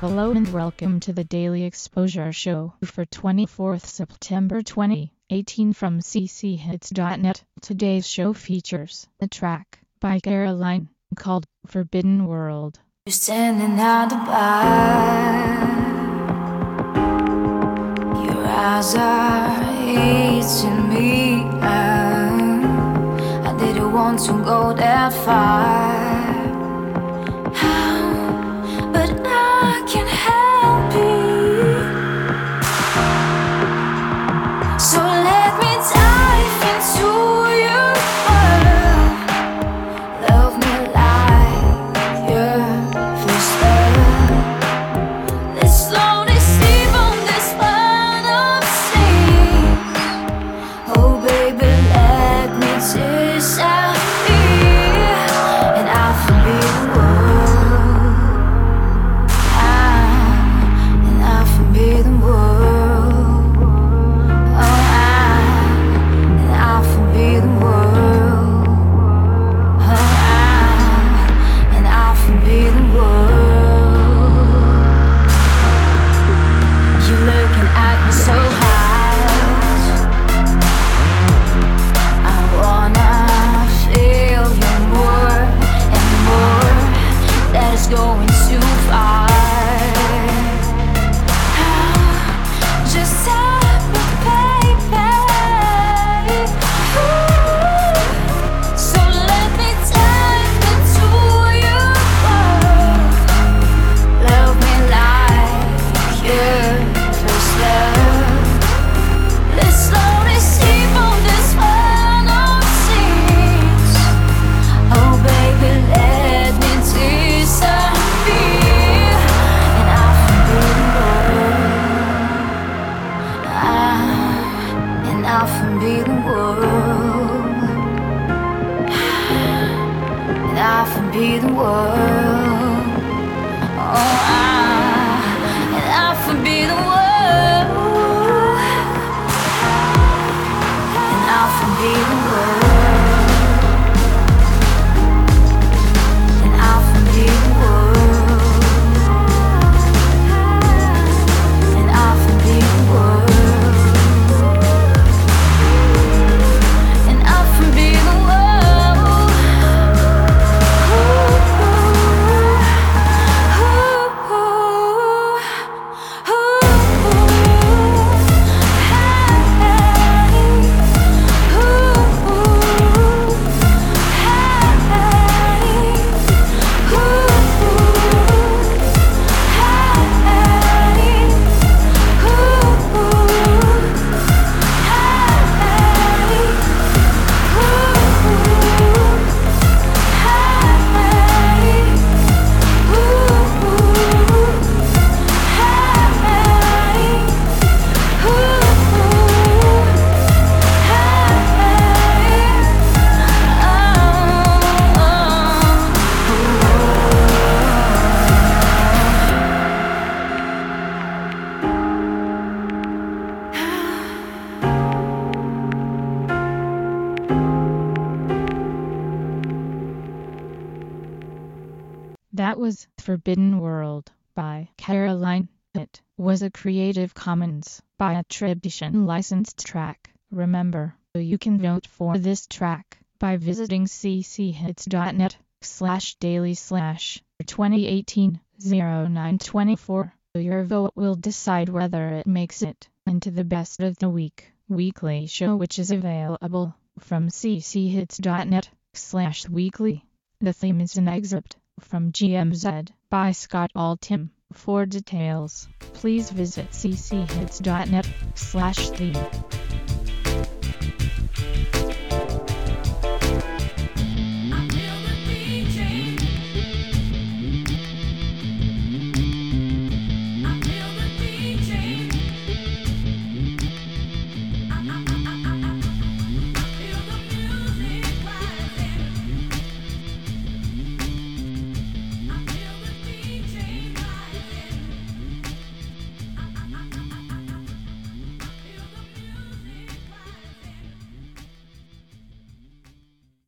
Hello and welcome to the Daily Exposure Show for 24th September 2018 from cchits.net. Today's show features a track by Caroline called Forbidden World. You're standing at the bar, your eyes are eating me up. I didn't want to go that far, but I can't help it. So let me dive into your world. Love me like your first love. Let's slowly sleep on this one of sleep. Oh baby, let me disappear, and I'll forget the world. And I'll forget the world. And I'll forget the world. And I'll forget the world. You looking at me so hard, I wanna feel you more and more. That is going too far. Just tell me, baby. So let me dive into your world. Love me like your first love. Let's slowly sleep on this one of seats. Oh baby, let me disappear, and I'll forget the world. And I'll forget the world. And I'll forget the world. And I'll forget the world. And I'll forget the world. And I'll forget the world. And I'll forget the world. And I'll forget the That was Forbidden World by Caroline. It was a Creative Commons by attribution licensed track. Remember, you can vote for this track by visiting cchits.net/daily/2018-0924. Your vote will decide whether it makes it into the Best of the Week weekly show, which is available from cchits.net/weekly. The theme is an excerpt from GMZ by Scott Altham. For details, please visit cchits.net/theme.